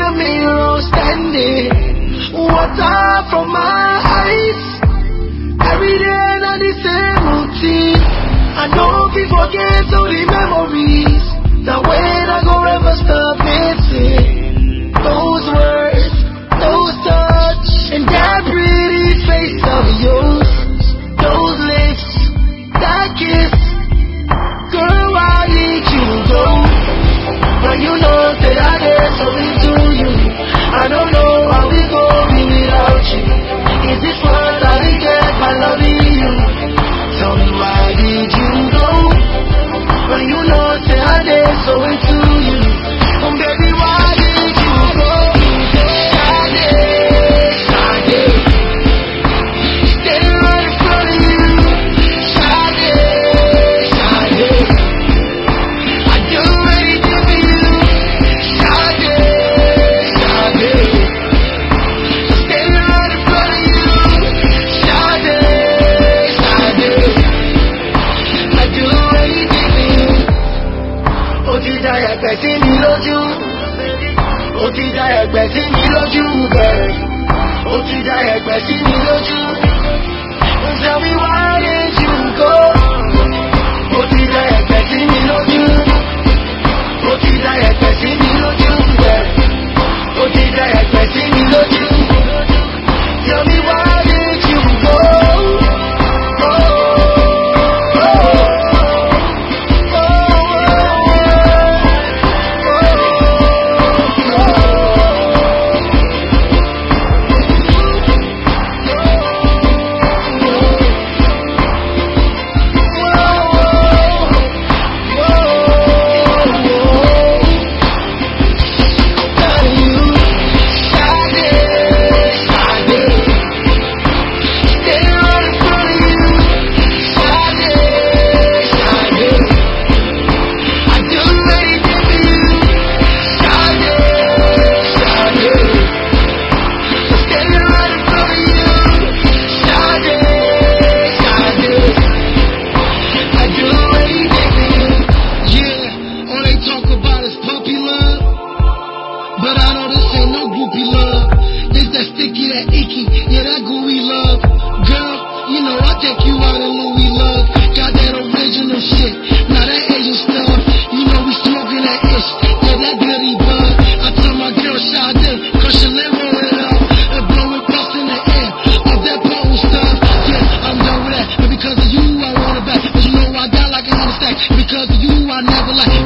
a mirror standing, water from my eyes. Every day na the same routine. I know if you forget all the memories, that when I go ever stop missing those words, those touch, and that pretty face of yours, those lips, that kiss. Girl, why did you go? When you know that I did something to you. I don't know how we go be without you. Is this what I get by loving you? Tell me why did you go? When you know that I did something to you. Oh baby, why did you go? Shade, standing right in front of you. Shade, I do anything for you. Shade, standing right in front of you. Shade, I do anything for you. Ó ti dá ẹ̀gbẹ́ sí mi lójú. Ó ti dá ẹ̀gbẹ́ sí mi lójú bẹ́ẹ̀. Ó ti dá ẹ̀gbẹ́ sí mi lójú. Tell me why did you go? Ó ti dá ẹ̀gbẹ́ sí mi lójú. Ó ti dá ẹ̀gbẹ́ sí mi lójú bẹ́ẹ̀. Ó ti dá ẹ̀gbẹ́ sí mi lójú. Tell me why did you go? But I know this ain't no groupie love. This that sticky, that icky, yeah, that gooey love. Girl, you know I take you out in Louis love. Got that original shit, now that Asian stuff. You know we smoking that ish, yeah, that goody bug. I tell my girl Sade, cause she let roll it up and blow it past in the air. Off that pole stuff, yeah, I'm done with that. And because of you, I want it back. But you know I got like another stack. Because of you, I never like.